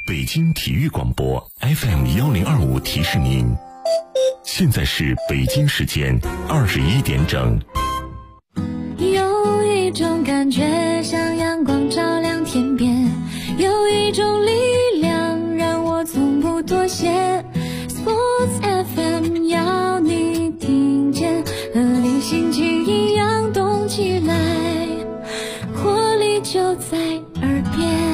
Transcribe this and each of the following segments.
北京体育广播 FM1025提示您，现在是北京时间21点整。 有一种感觉像阳光照亮天边，有一种力量让我从不妥协。 Sports FM 要你听见，和你心情一样动起来，活力就在耳边。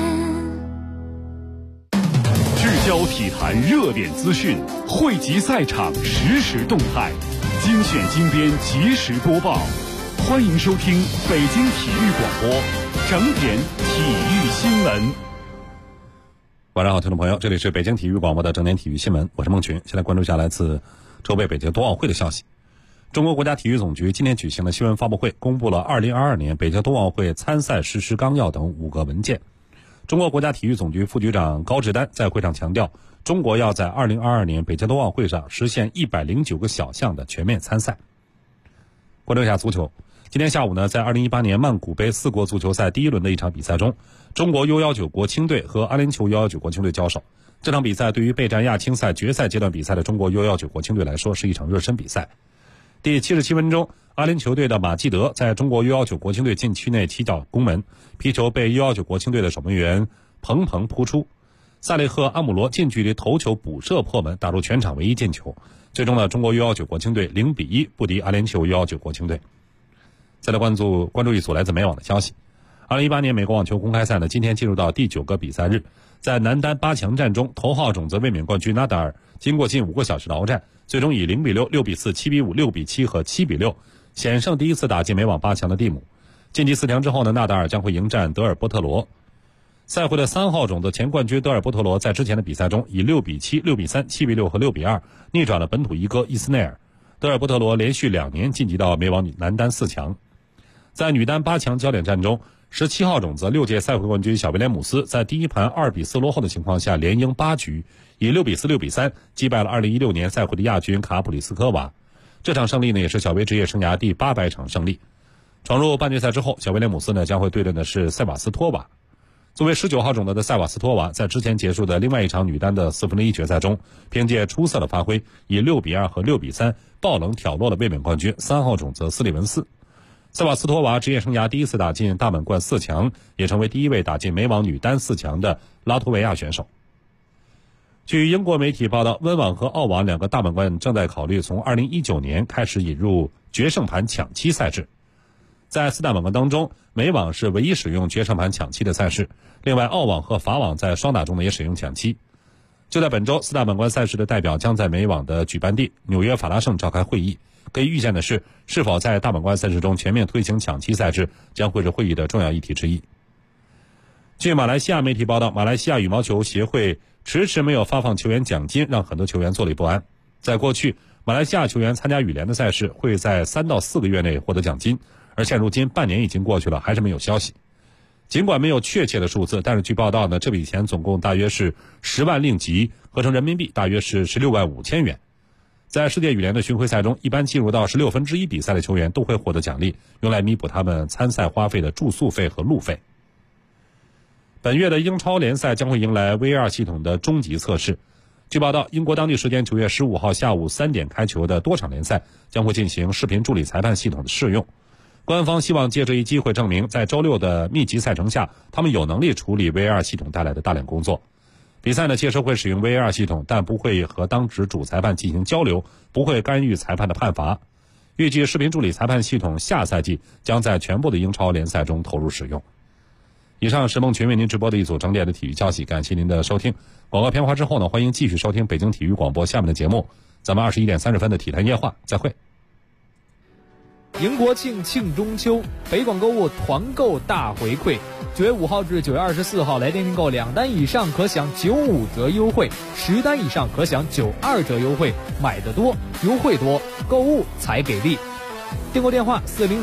聚焦体坛热点资讯，汇集赛场实时动态，精选精编及时播报。欢迎收听北京体育广播整点体育新闻。 晚上好，听众朋友，这里是北京体育广播的整点体育新闻，我是孟群。先来关注一下来自筹备北京冬奥会的消息。中国国家体育总局今天举行的新闻发布会，公布了2022年北京冬奥会参赛实施纲要等5个文件。中国国家体育总局副局长高志丹在会上强调，中国要在2022年北京冬奥会上实现109个小项的全面参赛。关注一下足球。今天下午呢，在2018年曼谷杯4国足球赛第一轮的一场比赛中，中国 U19 国青队和阿联酋 U19 国青队交手。这场比赛对于备战亚青赛决赛阶段比赛的中国 U19 国青队来说是一场热身比赛。第77分钟，阿联酋队的马季德在中国 U19 国青队禁区内起脚攻门，皮球被 U19 国青队的守门员彭鹏扑出，萨利赫·阿姆罗近距离头球补射破门，打入全场唯一进球。最终呢，中国 U19 国青队0-1不敌阿联酋 U19 国青队。再来关注一组来自美网的消息。2018年美国网球公开赛呢，今天进入到第9个比赛日。在男单8强战中，头号种子卫冕冠军纳达尔经过近5个小时的鏖战，最终以0-6、6-4、7-5、6-7和7-6险胜第一次打进美网8强的蒂姆。晋级4强之后呢，纳达尔将会迎战德尔波特罗。赛会的3号种子前冠军德尔波特罗在之前的比赛中以6-7、6-3、7-6和6-2逆转了本土一哥伊斯内尔。德尔波特罗连续2年晋级到美网男单4强。在女单8强焦点战中，17号种子6届赛会冠军小威廉姆斯在第一盘2-4落后的情况下连赢8局，以6-4、6-3击败了2016年赛会的亚军卡普里斯科娃。这场胜利呢，也是小威职业生涯第800场胜利。闯入半决赛之后，小威廉姆斯呢将会对阵的是塞瓦斯托娃。作为19号种子的塞瓦斯托娃，在之前结束的另外一场女单的1/4决赛中，凭借出色的发挥，以6-2和6-3爆冷挑落了卫冕冠军3号种子斯利文斯。塞瓦斯托娃职业生涯第一次打进大满贯4强，也成为第一位打进美网女单4强的拉脱维亚选手。据英国媒体报道，温网和澳网2个大满贯正在考虑从2019年开始引入决胜盘抢七赛制。在4大满贯当中，美网是唯一使用决胜盘抢七的赛事，另外澳网和法网在双打中呢也使用抢七。就在本周，4大满贯赛事的代表将在美网的举办地纽约法拉盛召开会议。可以预见的是，是否在大满贯赛事中全面推行抢七赛制，将会是会议的重要议题之一。据马来西亚媒体报道，马来西亚羽毛球协会迟迟没有发放球员奖金，让很多球员坐立不安。在过去，马来西亚球员参加羽联的赛事会在3到4个月内获得奖金，而现如今半年已经过去了，还是没有消息。尽管没有确切的数字，但是据报道呢，这笔钱总共大约是10万令吉，合成人民币大约是16万5千元。在世界羽联的巡回赛中，一般进入到1/6比赛的球员都会获得奖励，用来弥补他们参赛花费的住宿费和路费。本月的英超联赛将会迎来 VAR 系统的终极测试。据报道，英国当地时间9月15号下午3点开球的多场联赛将会进行视频助理裁判系统的试用。官方希望借这一机会证明，在周6的密集赛程下，他们有能力处理 VAR 系统带来的大量工作。比赛呢，届时会使用 VAR 系统，但不会和当值主裁判进行交流，不会干预裁判的判罚。预计视频助理裁判系统下赛季将在全部的英超联赛中投入使用。以上是孟群为您直播的一组整点的体育消息，感谢您的收听。广告片花之后呢，欢迎继续收听北京体育广播下面的节目。咱们21点30分的体坛夜话，再会。 迎国庆庆中秋，北广购物团购大回馈，9月5号至9月24号来电订购2单以上可享95折优惠，10单以上可享92折优惠，买得多优惠多，购物才给力。订购电话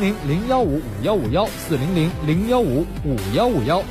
400-015-5151 400-015-5151。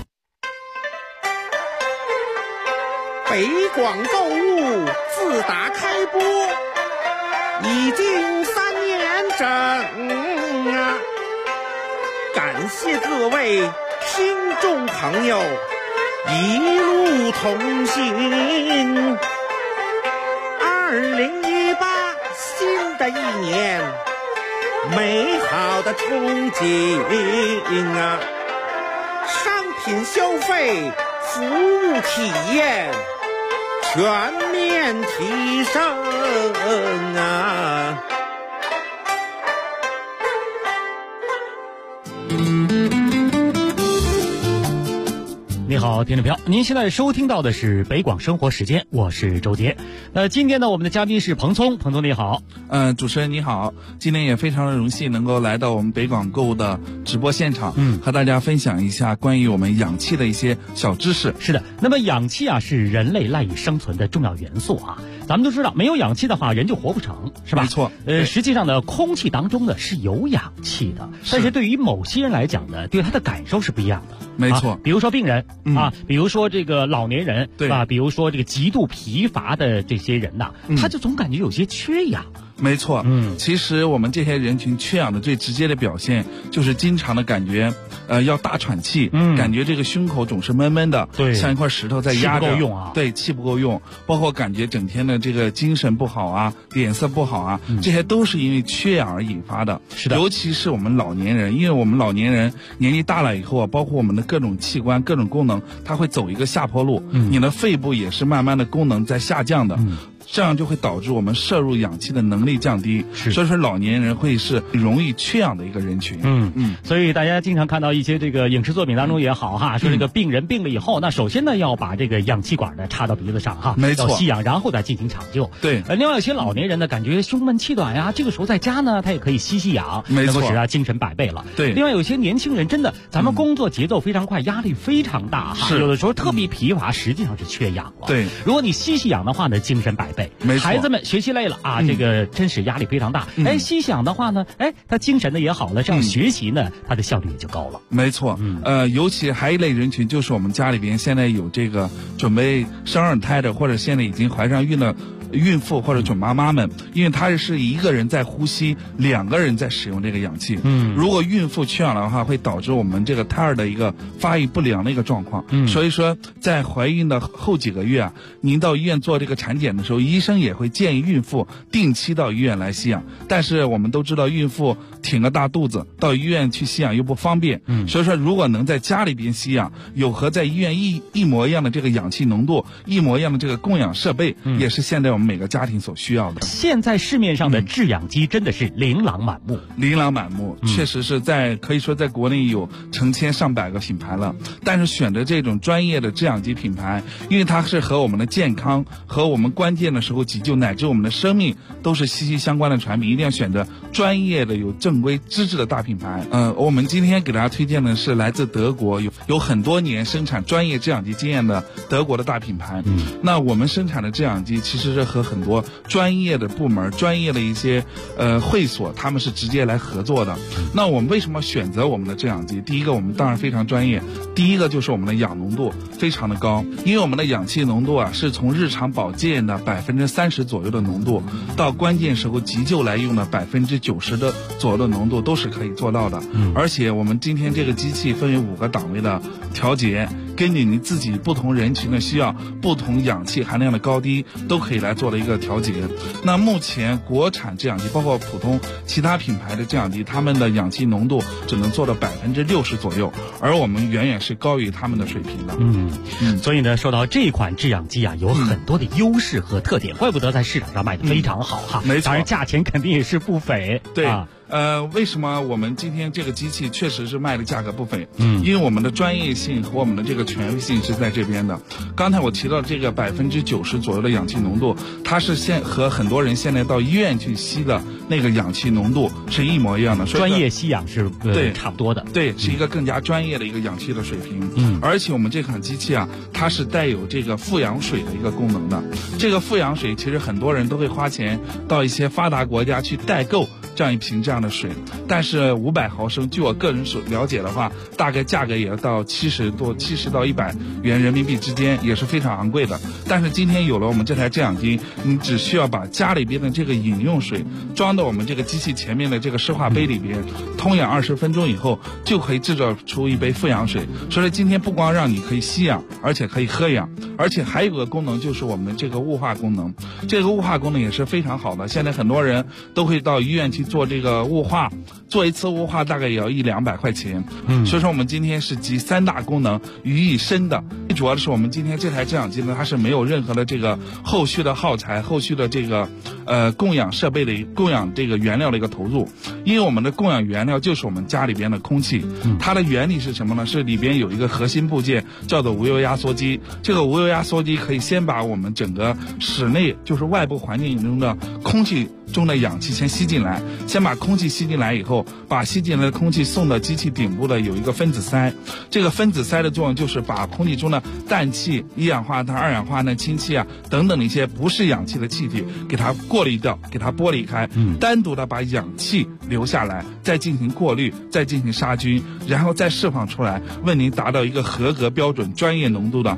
北广购物自打开播已经3年整啊！感谢各位听众朋友一路同行。2018新的一年，美好的憧憬啊！商品消费、服务体验全面提升啊！ 你好，听众朋友，您现在收听到的是北广生活时间，我是周杰。今天呢，我们的嘉宾是彭聪，彭聪你好。 主持人你好，今天也非常的荣幸能够来到我们北广购物的直播现场，和大家分享一下关于我们氧气的一些小知识。 是的，那么氧气啊是人类赖以生存的重要元素啊。咱们都知道，没有氧气的话，人就活不成，是吧？ 没错。 实际上呢，空气当中呢是有氧气的，但是对于某些人来讲呢，对他的感受是不一样的。 没错。 比如说病人比如说这个老年人， 对比如说这个极度疲乏的这些人呐，他就总感觉有些缺氧。 没错，其实我们这些人群缺氧的最直接的表现就是经常的感觉，要大喘气，感觉这个胸口总是闷闷的， 对， 像一块石头在压着， 气不够用啊， 对，气不够用，包括感觉整天的这个精神不好啊，脸色不好啊，这些都是因为缺氧而引发的。 是的， 尤其是我们老年人，因为我们老年人年纪大了以后啊，包括我们的各种器官、各种功能，它会走一个下坡路，你的肺部也是慢慢的功能在下降的。这样就会导致我们摄入氧气的能力降低，所以说老年人会是容易缺氧的一个人群。 所以大家经常看到一些这个影视作品当中也好哈，说这个病人病了以后，那首先呢要把这个氧气管呢插到鼻子上哈， 没错， 要吸氧，然后再进行抢救。 对， 另外有些老年人呢感觉胸闷气短呀，这个时候在家呢他也可以吸氧， 没错， 能够使他精神百倍了。 对， 另外有些年轻人真的，咱们工作节奏非常快，压力非常大哈，有的时候特别疲乏，实际上是缺氧了。 对， 如果你吸氧的话呢，精神百倍。 没错， 孩子们学习累了啊，这个真是压力非常大。吸氧的话呢，他精神的也好了，这样学习呢，他的效率也就高了。 没错，尤其还一类人群就是我们家里边现在有这个准备生二胎的，或者现在已经怀上孕的孕妇或者准妈妈们，因为她是一个人在呼吸，2个人在使用这个氧气。如果孕妇缺氧的话，会导致我们这个胎儿的一个发育不良的一个状况。所以说在怀孕的后几个月啊，您到医院做这个产检的时候，医生也会建议孕妇定期到医院来吸氧。但是我们都知道，孕妇挺个大肚子，到医院去吸氧又不方便。所以说如果能在家里边吸氧，有和在医院一模一样的这个氧气浓度，一模一样的这个供氧设备，也是现在我们每个家庭所需要的。 现在市面上的制氧机真的是琳琅满目， 琳琅满目，确实是可以说在国内有成千上百个品牌了。但是选择这种专业的制氧机品牌，因为它是和我们的健康、和我们关键的时候急救乃至我们的生命都是息息相关的产品，一定要选择专业的、有正规资质的大品牌。我们今天给大家推荐的是来自德国，有很多年生产专业制氧机经验的德国的大品牌。那我们生产的制氧机其实是和很多专业的部门、专业的一些会所，他们是直接来合作的。那我们为什么选择我们的制氧机？第一个，我们当然非常专业，第一个就是我们的氧浓度非常的高，因为我们的氧气浓度啊是从日常保健的30%左右的浓度，到关键时候急救来用的90%的左右的浓度都是可以做到的。而且我们今天这个机器分为5个档位的调节，根据你自己不同人群的需要，不同氧气含量的高低都可以来做了一个调节。那目前国产制氧机包括普通其他品牌的制氧机，他们的氧气浓度只能做到60%左右，而我们远远是高于他们的水平的。 所以呢，说到这款制氧机啊，有很多的优势和特点，怪不得在市场上卖的非常好哈。 没错， 当然价钱肯定也是不菲。 对。为什么我们今天这个机器确实是卖的价格不菲？因为我们的专业性和我们的这个权威性是在这边的。刚才我提到这个90%左右的氧气浓度，它是和很多人现在到医院去吸的那个氧气浓度是一模一样的。所以专业吸氧是差不多的。 对，是一个更加专业的一个氧气的水平。而且我们这款机器啊，它是带有这个富氧水的一个功能的。这个富氧水其实很多人都会花钱到一些发达国家去代购这样一瓶这样的水。但是500毫升，据我个人所了解的话，大概价格也要到70到100元人民币之间，也是非常昂贵的。但是今天有了我们这台制氧机，你只需要把家里边的这个饮用水装到我们这个机器前面的这个湿化杯里边，通氧20分钟以后，就可以制造出一杯富氧水。所以今天不光让你可以吸氧，而且可以喝氧，而且还有个功能就是我们这个雾化功能。这个雾化功能也是非常好的，现在很多人都会到医院去做这个雾化，做一次雾化大概也要100-200块钱。所以说我们今天是集3大功能于一身的。主要的是我们今天这台制氧机呢，它是没有任何的这个后续的耗材、后续的这个供氧设备的供氧这个原料的一个投入，因为我们的供氧原料就是我们家里边的空气。它的原理是什么呢？是里边有一个核心部件叫做无油压缩机。这个无油压缩机可以先把我们整个室内就是外部环境中的空气中的氧气先吸进来，先把空气吸进来以后，把吸进来的空气送到机器顶部的有一个分子塞。这个分子塞的作用就是把空气中的氮气、一氧化碳、二氧化碳、氢气啊等等的一些不是氧气的气体给它过滤掉，给它剥离开，单独的把氧气留下来，再进行过滤，再进行杀菌，然后再释放出来，为您达到一个合格标准专业浓度的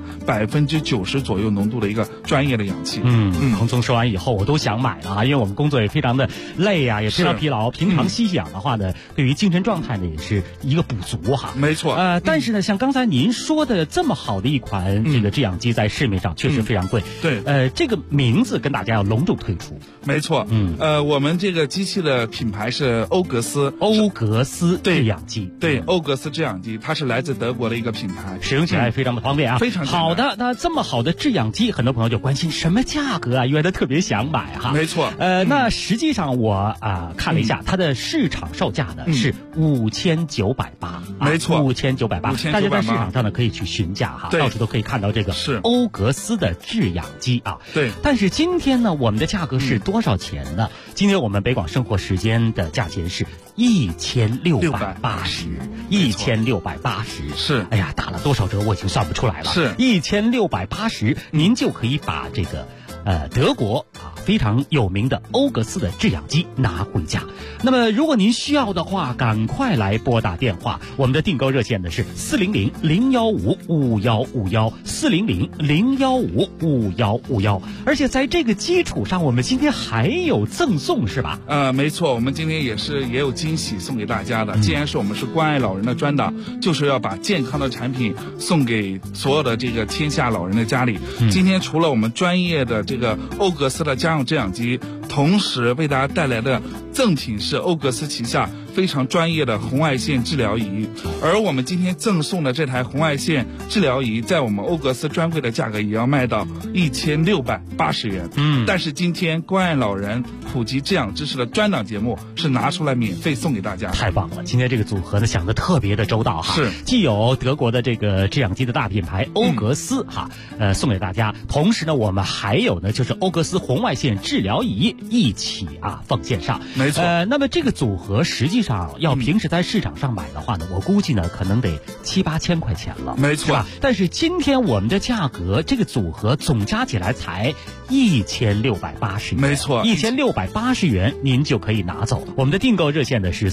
90%左右浓度的一个专业的氧气。 彭总说完以后我都想买了啊，因为我们工作也非常的累啊，也非常疲劳，平常吸氧的话呢，对于精神状态呢也是一个补足哈。 没错。 但是呢，像刚才您说的这么好的一款这个制氧机，在市面上确实非常贵。 对。 这个名字跟大家要隆重推出。 没错。我们这个机器的品牌是欧格斯制氧机。对，欧格斯制氧机，它是来自德国的一个品牌， 使用起来非常的方便啊。 非常好的。那这么好的制氧机，很多朋友就关心什么价格啊，因为他特别想买哈。 没错。 那实际上我看了一下，它的市场售价呢是5980。 没错 ，5980。大家在市场上呢可以去询价哈，到处都可以看到这个是欧格斯的制氧机啊。 对。 但是今天呢，我们的价格是多少钱呢？今天我们北广生活时间的价钱是1680，1680。 是。 哎呀，打了多少折我已经算不出来了。 是 1680，您就可以把这个德国非常有名的欧格斯的制氧机拿回家。那么如果您需要的话，赶快来拨打电话，我们的订购热线呢是400-015-5151，400-015-5151。而且在这个基础上，我们今天还有赠送是吧？ 没错，我们今天也有惊喜送给大家的。既然是我们是关爱老人的专档，就是要把健康的产品送给所有的这个天下老人的家里。今天除了我们专业的这个欧格斯的家用制氧机，同时为大家带来的赠品是欧格斯旗下非常专业的红外线治疗仪。而我们今天赠送的这台红外线治疗仪，在我们欧格斯专柜的价格也要卖到1680元。但是今天关爱老人普及制氧知识的专档节目是拿出来免费送给大家。 太棒了，今天这个组合呢想得特别的周到哈。 是。 既有德国的这个制氧机的大品牌欧格斯送给大家，同时呢我们还有呢就是欧格斯红外线治疗仪一起奉献上。 没错。 那么这个组合实际上要平时在市场上买的话呢，我估计呢可能得7-8千块钱了。 没错。 是吧？但是今天我们的价格，这个组合总加起来才1680元。 没错。 1680元您就可以拿走。我们的订购热线呢是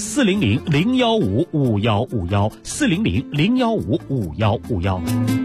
400-015-5151，400-015-5151。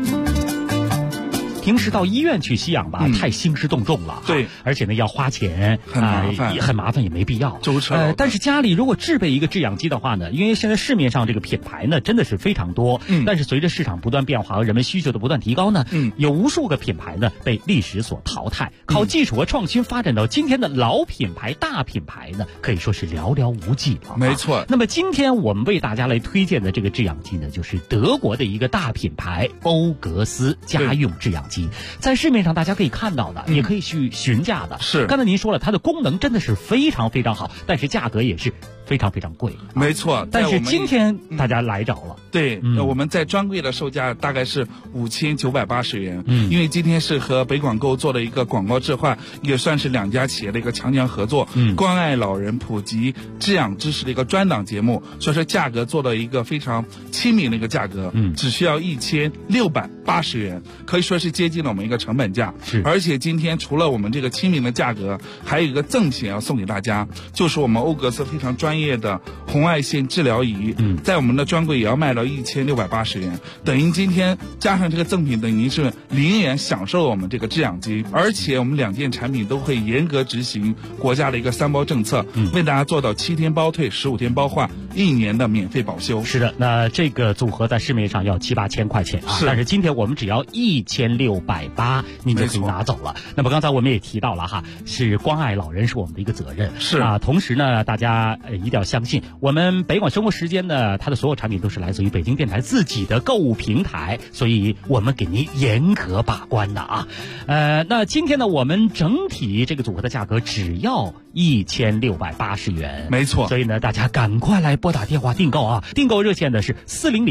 平时到医院去吸氧吧，太兴师动众了。 对。 而且呢要花钱， 很麻烦，也没必要。 舟车劳顿。 但是家里如果制备一个制氧机的话呢，因为现在市面上这个品牌呢真的是非常多。但是随着市场不断变化和人们需求的不断提高呢，有无数个品牌呢被历史所淘汰。靠技术和创新发展到今天的老品牌、大品牌呢，可以说是寥寥无几了。 没错。 那么今天我们为大家来推荐的这个制氧机呢，就是德国的一个大品牌欧格斯家用制氧机。在市面上大家可以看到的，也可以去询价的。 是。 刚才您说了，它的功能真的是非常非常好，但是价格也是非常非常贵。 没错， 但是今天大家来着了。 对，我们在专柜的售价大概是5980元。因为今天是和北广购做了一个广告置换，也算是2家企业的一个强强合作，关爱老人、普及治养知识的一个专档节目，所以说价格做了一个非常亲民的一个价格，只需要1680元，可以说是接近了我们一个成本价。 是， 而且今天除了我们这个亲民的价格，还有一个赠品要送给大家，就是我们欧格斯非常专业的红外线治疗仪，在我们的专柜也要卖到1680元，等于今天加上这个赠品，等于是0元享受我们这个制氧机，而且我们2件产品都会严格执行国家的一个3包政策，为大家做到7天包退、15天包换、1年的免费保修。 是的，那这个组合在市面上要7、8千块钱啊，但是今天我们只要1680，您就可以拿走了。那么刚才我们也提到了哈，是关爱老人是我们的一个责任， 是啊。同时呢，大家一定要相信，我们北广生活时间呢，它的所有产品都是来自于北京电台自己的购物平台，所以我们给您严格把关的啊。那今天呢，我们整体这个组合的价格只要1680元， 没错。 所以呢，大家赶快来拨打电话订购啊！订购热线呢是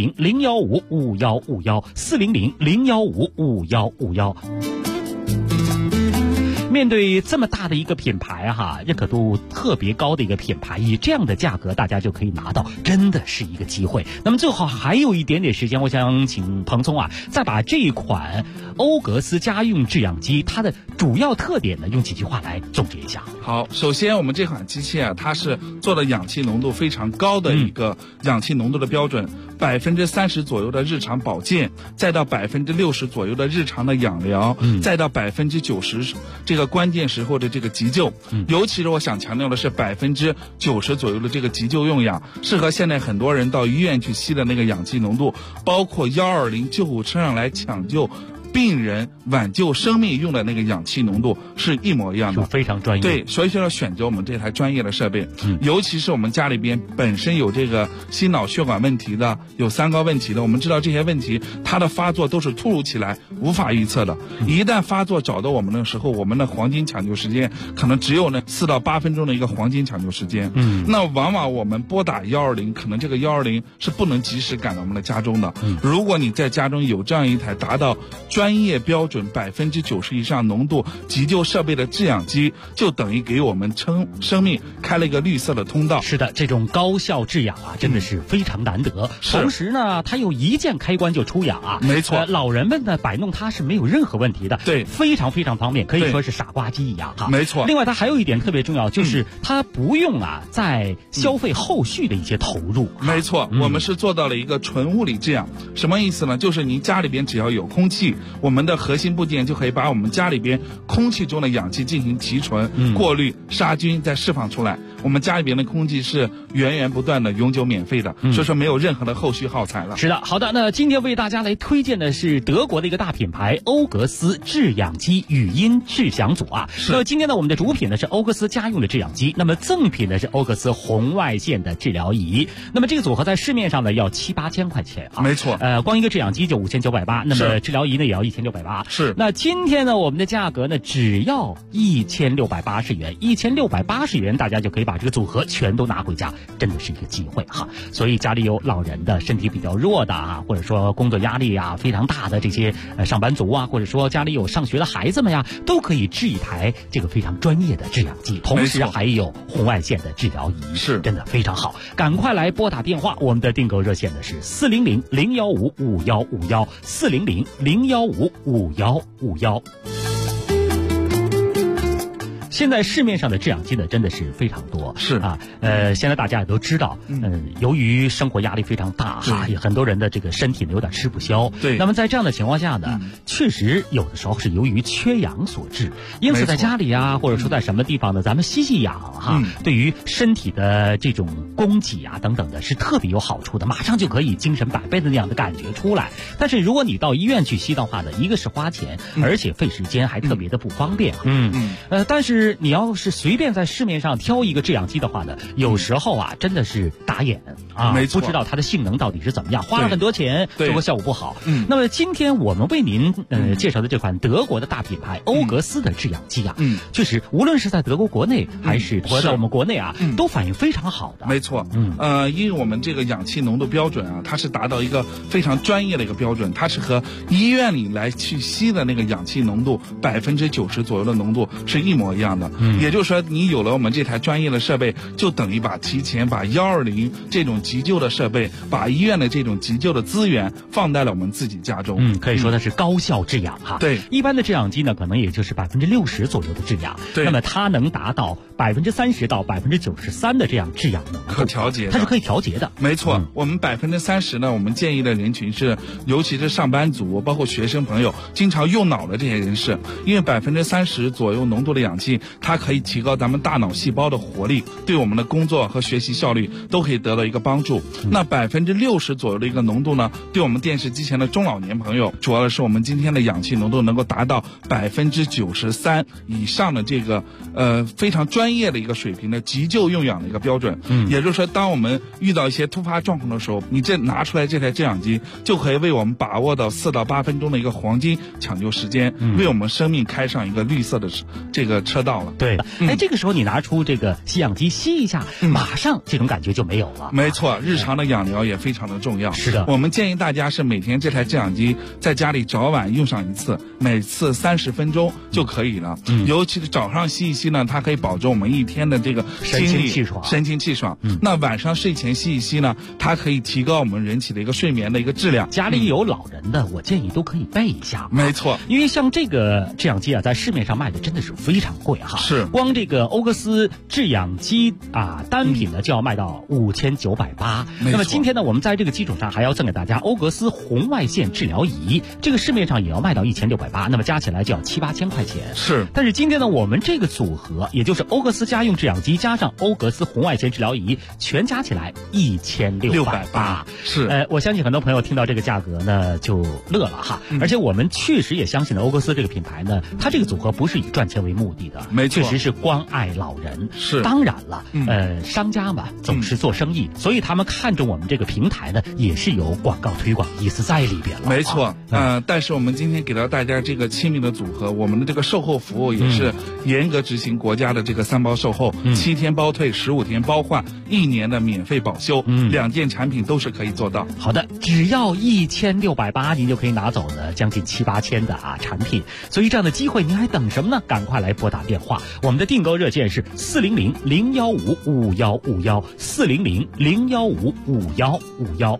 400-015-5151，400-015-5151。面对这么大的一个品牌哈，认可度特别高的一个品牌，以这样的价格大家就可以拿到，真的是一个机会。那么最后还有一点点时间，我想请彭聪啊，再把这款欧格斯家用制氧机它的主要特点呢，用几句话来总结一下。 好，首先我们这款机器啊，它是做的氧气浓度非常高的一个氧气浓度的标准，30%左右的日常保健，再到60%左右的日常的养疗，再到90%这个关键时候的这个急救。尤其是我想强调的是90%左右的这个急救用氧，适合现在很多人到医院去吸的那个氧气浓度，包括120救护车上来抢救病人挽救生命用的那个氧气浓度是一模一样的， 非常专业。 对，所以说要选择我们这台专业的设备，尤其是我们家里边本身有这个心脑血管问题的，有3高问题的，我们知道这些问题它的发作都是突如其来，无法预测的。一旦发作找到我们的时候，我们的黄金抢救时间可能只有呢4到8分钟的一个黄金抢救时间。那往往我们拨打120，可能这个120是不能及时赶到我们的家中的。如果你在家中有这样一台达到专业标准90%以上浓度急救设备的制氧机，就等于给我们生命开了一个绿色的通道。 是的，这种高效制氧啊，真的是非常难得。同时呢，它又一键开关就出氧啊， 没错。 老人们呢摆弄它是没有任何问题的， 对， 非常非常方便，可以说是傻瓜机一样哈。 没错。 另外，它还有一点特别重要，就是它不用在消费后续的一些投入。 没错，我们是做到了一个纯物理制氧。什么意思呢？就是您家里边只要有空气，我们的核心部件就可以把我们家里边空气中的氧气进行提纯、过滤、杀菌，再释放出来。我们家里边的空气是源源不断的、永久免费的，所以说没有任何的后续耗材了。 是的，好的，那今天为大家来推荐的是德国的一个大品牌欧格斯制氧机语音制响组啊。那么今天呢，我们的主品呢是欧格斯家用的制氧机，那么赠品呢是欧格斯红外线的治疗仪。那么这个组合在市面上呢要7、8千块钱啊。 没错。 光一个制氧机就5980，那么治疗仪呢也要1680。 是。 那今天呢，我们的价格呢只要1680元，1680元，大家就可以把这个组合全都拿回家，真的是一个机会哈。所以家里有老人的，身体比较弱的啊，或者说工作压力非常大的这些上班族啊，或者说家里有上学的孩子们呀，都可以制一台这个非常专业的制氧机，同时还有红外线的治疗仪， 是真的非常好。赶快来拨打电话，我们的订购热线呢是400-015-5151，400-015-5151。现在市面上的制氧机呢，真的是非常多， 是啊，现在大家也都知道，由于生活压力非常大哈，也很多人的这个身体呢有点吃不消， 对。 那么在这样的情况下呢，确实有的时候是由于缺氧所致，因此在家里啊，或者说在什么地方呢，咱们吸氧哈，对于身体的这种供给啊等等的是特别有好处的，马上就可以精神百倍的那样的感觉出来。但是如果你到医院去吸的话呢，一个是花钱，而且费时间，还特别的不方便。但是是你要是随便在市面上挑一个制氧机的话呢，有时候啊真的是打眼啊， 没错， 不知道它的性能到底是怎么样，花了很多钱，结果效果不好。那么今天我们为您介绍的这款德国的大品牌欧格斯的制氧机啊，确实无论是在德国国内还是在我们国内啊，都反应非常好的。 没错，因为我们这个氧气浓度标准啊，它是达到一个非常专业的一个标准，它是和医院里来去吸的那个氧气浓度90%左右的浓度是一模一样的。也就是说，你有了我们这台专业的设备，就等于提前把120这种急救的设备，把医院的这种急救的资源放在了我们自己家中。 可以说它是高效制氧哈。 对， 一般的制氧机呢，可能也就是60%左右的制氧。 对， 那么它能达到30%到93%的这样制氧能力， 可调节的， 它是可以调节的。 没错，我们30%呢，我们建议的人群是，尤其是上班族，包括学生朋友，经常用脑的这些人士，因为30%左右浓度的氧气，它可以提高咱们大脑细胞的活力，对我们的工作和学习效率都可以得到一个帮助。那60%左右的一个浓度呢，对我们电视机前的中老年朋友，主要的是我们今天的氧气浓度能够达到93%以上的这个非常专业的一个水平的急救用氧的一个标准。也就是说，当我们遇到一些突发状况的时候，你拿出来这台制氧机，就可以为我们把握到4到8分钟的一个黄金抢救时间，为我们生命开上一个绿色的这个车道了。 对，这个时候你拿出这个吸氧机吸一下，马上这种感觉就没有了。 没错，日常的氧疗也非常的重要。 是的， 我们建议大家是每天这台制氧机在家里早晚用上一次，每次30分钟就可以了。尤其是早上吸一吸呢，它可以保证我们一天的这个神清气爽。 那晚上睡前吸一吸呢，它可以提高我们人体的一个睡眠的一个质量。 家里有老人的，我建议都可以备一下。 没错， 因为像这个制氧机啊，在市面上卖的真的是非常贵哈。 是， 光这个欧格斯制氧机啊，单品呢就要卖到5980。那么今天呢，我们在这个基础上还要赠给大家欧格斯红外线治疗仪，这个市面上也要卖到1680，那么加起来就要7、8千块钱。 是， 但是今天呢，我们这个组合，也就是欧格斯家用制氧机加上欧格斯红外线治疗仪，全加起来1680。 是， 我相信很多朋友听到这个价格呢就乐了哈。而且我们确实也相信欧格斯这个品牌呢，它这个组合不是以赚钱为目的的， 没错， 确实是关爱老人。 是， 当然了，商家嘛总是做生意，所以他们看中我们这个平台呢，也是有广告推广意思在里边了。 没错，但是我们今天给到大家这个亲民的组合，我们的这个售后服务也是严格执行国家的这个3包售后，7天包退，15天包换，1年的免费保修，2件产品都是可以做到。 好的，只要1680，您就可以拿走呢将近7、8千的产品。所以这样的机会您还等什么呢？赶快来拨打电话，我们的订购热线是400-015-5151，400-015-5151。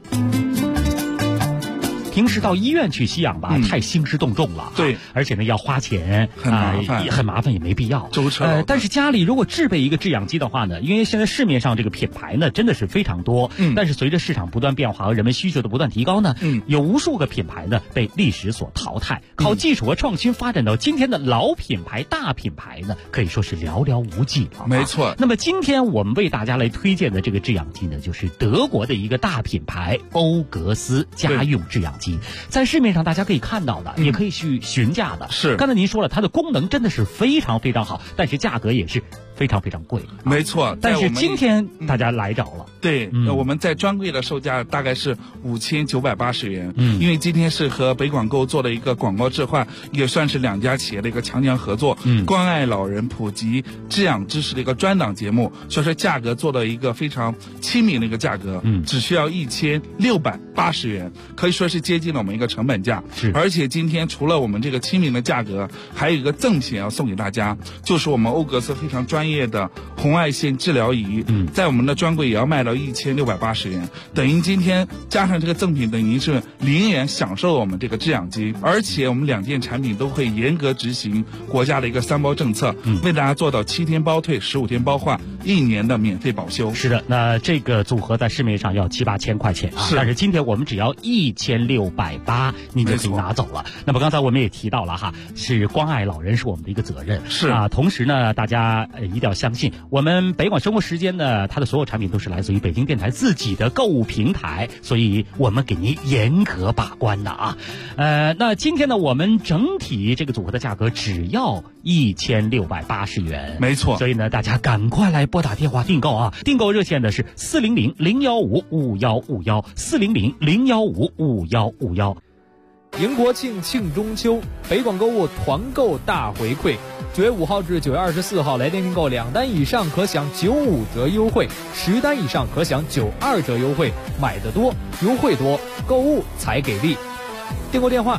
平时到医院去吸氧吧，太兴师动众了。 对， 而且呢要花钱，很麻烦，也没必要。但是家里如果置备一个制氧机的话呢，因为现在市面上这个品牌呢真的是非常多，但是随着市场不断变化和人们需求的不断提高呢，有无数个品牌呢被历史所淘汰，靠技术和创新发展到今天的老品牌、大品牌呢，可以说是寥寥无几了。 没错。 那么今天我们为大家来推荐的这个制氧机呢，就是德国的一个大品牌欧格斯家用制氧机。在市面上大家可以看到的，也可以去询价的。 是， 刚才您说了，它的功能真的是非常非常好，但是价格也是非常非常贵。 没错， 但是今天大家来着了。 对，我们在专柜的售价大概是5980元。因为今天是和北广购做了一个广告置换，也算是2家企业的一个强强合作，关爱老人、普及制氧知识的一个专档节目，所以说价格做了一个非常亲民的一个价格，只需要1680元，可以说是接近了我们一个成本价。 是， 而且今天除了我们这个亲民的价格，还有一个赠品要送给大家，就是我们欧格斯非常专业的红外线治疗仪，在我们的专柜也要卖到1680元，等于今天加上这个赠品，等于是0元享受我们这个制氧机。而且我们2件产品都会严格执行国家的一个3包政策，为大家做到7天包退，15天包换，1年的免费保修。 是的，那这个组合在市面上要7、8千块钱啊，但是今天我们只要1680，您就可以拿走了。那么刚才我们也提到了哈，是关爱老人是我们的一个责任。 是啊，同时呢，大家一定要相信，我们北广生活时间呢，它的所有产品都是来自于北京电台自己的购物平台，所以我们给您严格把关的啊。那今天呢，我们整体这个组合的价格只要 1680元。 没错， 所以呢，大家赶快来拨打电话订购啊！订购热线呢是400-015-5151，400-015-5151。 迎国庆，庆中秋，北广购物团购大回馈，9月5号至9月24号来电订购2单以上可享95折优惠，10单以上可享92折优惠，买得多，优惠多，购物才给力。订购电话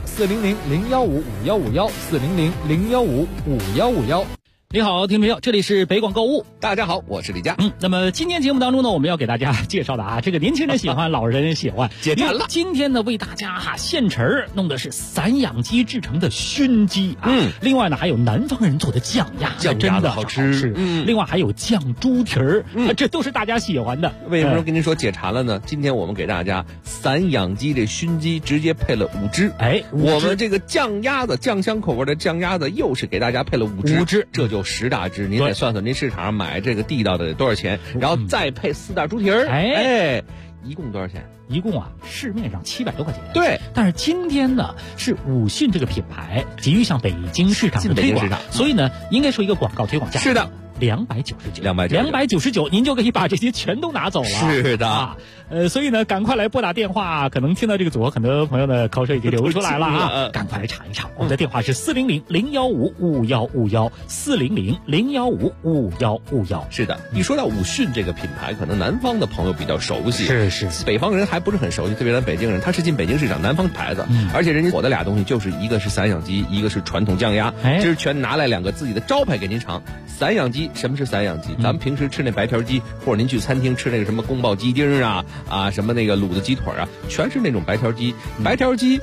400-015-5151，400-015-5151。 你好，听众朋友，这里是北广购物。 大家好，我是李佳。 那么今天节目当中呢，我们要给大家介绍的啊，这个年轻人喜欢，老人喜欢， 解馋了。 今天呢，为大家现成弄的是散养鸡制成的熏鸡啊。另外呢，还有南方人做的酱鸭， 酱鸭的好吃。 另外还有酱猪蹄儿，这都是大家喜欢的。 为什么跟您说解馋了呢？今天我们给大家散养鸡这熏鸡直接配了5只。我们这个酱鸭子酱香口味的酱鸭子又是给大家配了5只，这就10大只。您得算算您市场上买这个地道的多少钱，然后再配4大猪蹄儿。一共多少钱？ 一共啊，市面上700多块钱。 对， 但是今天呢，是武训这个品牌急于向北京市场的推广，所以呢，应该说一个广告推广价。 是的。 299，您就可以把这些全都拿走了。 是的啊，所以呢，赶快来拨打电话。可能听到这个组合，很多朋友的口水已经流出来了啊！赶快来查一查，我们的电话是400-015-5151，400-015-5151。 是的，一说到武训这个品牌，可能南方的朋友比较熟悉， 是， 北方人还不是很熟悉，特别是北京人，他是进北京市场南方牌子，而且人家火的俩东西就是一个是散养鸡，一个是传统酱鸭，今儿全拿来2个自己的招牌给您尝。散养鸡，什么是散养鸡？咱们平时吃那白条鸡，或者您去餐厅吃那个什么宫保鸡丁啊，什么那个卤的鸡腿啊，全是那种白条鸡。白条鸡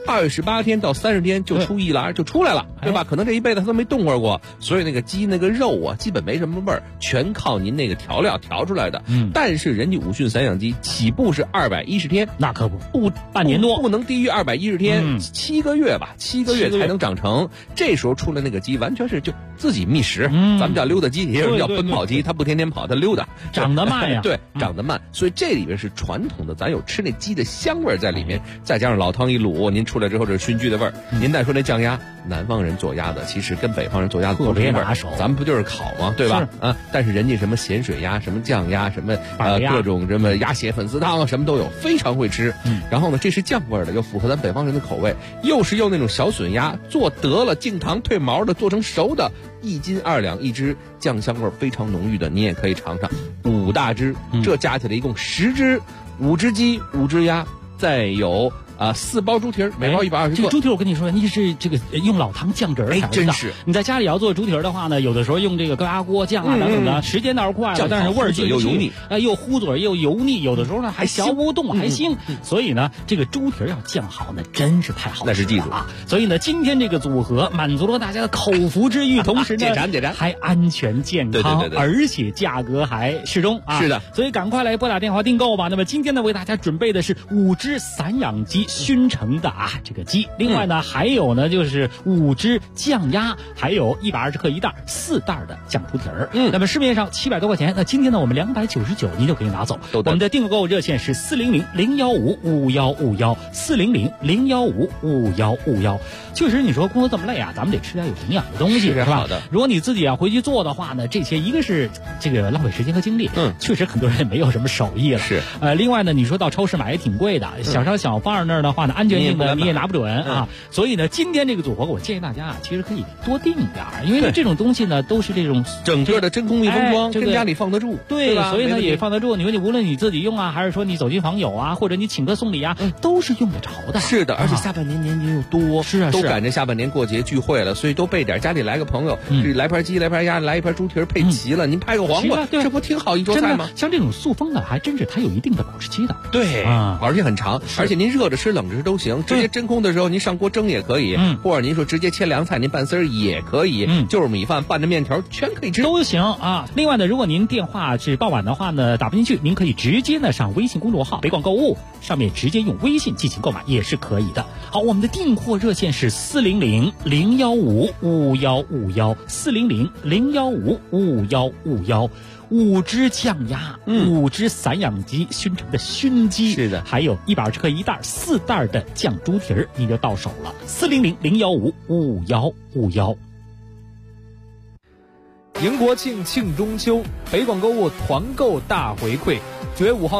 28天到30天就出一栏就出来了，对吧？可能这一辈子他都没动过，所以那个鸡那个肉啊，基本没什么味儿，全靠您那个调料调出来的。但是人家武训散养鸡起步是210天， 那可不半年多， 不能低于210天，7个月吧，7个月才能长成。这时候出来那个鸡完全是就自己觅食，咱们叫溜达鸡，也有人叫奔跑鸡，它不天天跑，它溜达， 长得慢呀。 对，长得慢，所以这里边是传统的，咱有吃那鸡的香味在里面，再加上老汤一卤，您出来之后这是熏鸡的味儿。您再说那酱鸭，南方人做鸭子其实跟北方人做鸭子特别拿手， 咱们不就是烤吗？对吧？但是人家什么咸水鸭、什么酱鸭、什么各种什么鸭血粉丝汤啊，什么都有，非常会吃。然后呢，这是酱味的，又符合咱北方人的口味，又是用那种小笋鸭做得了净糖退毛的，做成熟的，1斤2两一只，酱香味非常浓郁的，你也可以尝尝。5大只，这加起来一共10只，5只鸡，5只鸭，再有4包猪蹄儿，每包120克。 这个猪蹄儿我跟你说，你是这个用老汤酱汁儿， 真是。 你在家里要做猪蹄儿的话呢，有的时候用这个高压锅酱啊等等的，时间倒是快了，但是味儿又油腻， 又糊嘴又油腻，有的时候呢还嚼不动，还腥。所以呢，这个猪蹄儿要酱好，那真是太好吃了， 那是记住啊。所以呢，今天这个组合满足了大家的口福之欲，同时呢， 解馋还安全健康， 对， 而且价格还适中啊。 是的， 所以赶快来拨打电话订购吧。那么今天呢，为大家准备的是5只散养鸡熏成的这个鸡，另外呢还有呢就是5只酱鸭，还有120克一袋，4袋的酱猪蹄儿。那么市面上700多块钱，那今天呢我们299，您就可以拿走。我们的订购热线是400-015-5151，400-015-5151。确实，你说工作这么累啊，咱们得吃点有营养的东西，是吧？ 好的。 如果你自己回去做的话呢，这些一个是这个浪费时间和精力，确实很多人也没有什么手艺了。 是。 另外呢，你说到超市买也挺贵的，小商小贩那儿的话呢，安全性呢你也拿不准啊。所以呢，今天这个组合，我建议大家其实可以多订一点，因为这种东西呢都是这种整个的真空密封装，跟家里放得住。 对，所以呢也放得住。你说你无论你自己用啊，还是说你走亲访友啊，或者你请客送礼啊，都是用得着的。 是的，而且下半年年又多， 是啊， 都赶着下半年过节聚会了，所以都备点，家里来个朋友，来盘鸡，来盘鸭，来一盘猪蹄儿，配齐了，您拍个黄瓜，这不挺好一桌菜吗？ 像这种塑封的，还真是它有一定的保质期的。 对，而且很长，而且您热着吃冷着吃都行，直接真空的时候您上锅蒸也可以，或者您说直接切凉菜您拌丝儿也可以，就是米饭拌着面条全可以吃， 都行啊。另外呢，如果您电话是报晚的话呢，打不进去，您可以直接呢上微信公众号北广购物上面直接用微信进行购买也是可以的。好，我们的订货热线是400-015-5151，400-015-5151。5只酱鸭，5只散养鸡熏成的熏鸡， 是的， 还有120克一袋，4袋的酱猪蹄儿，你就到手了。400-015-5151。 迎国庆庆中秋，北广购物团购大回馈，9月5号。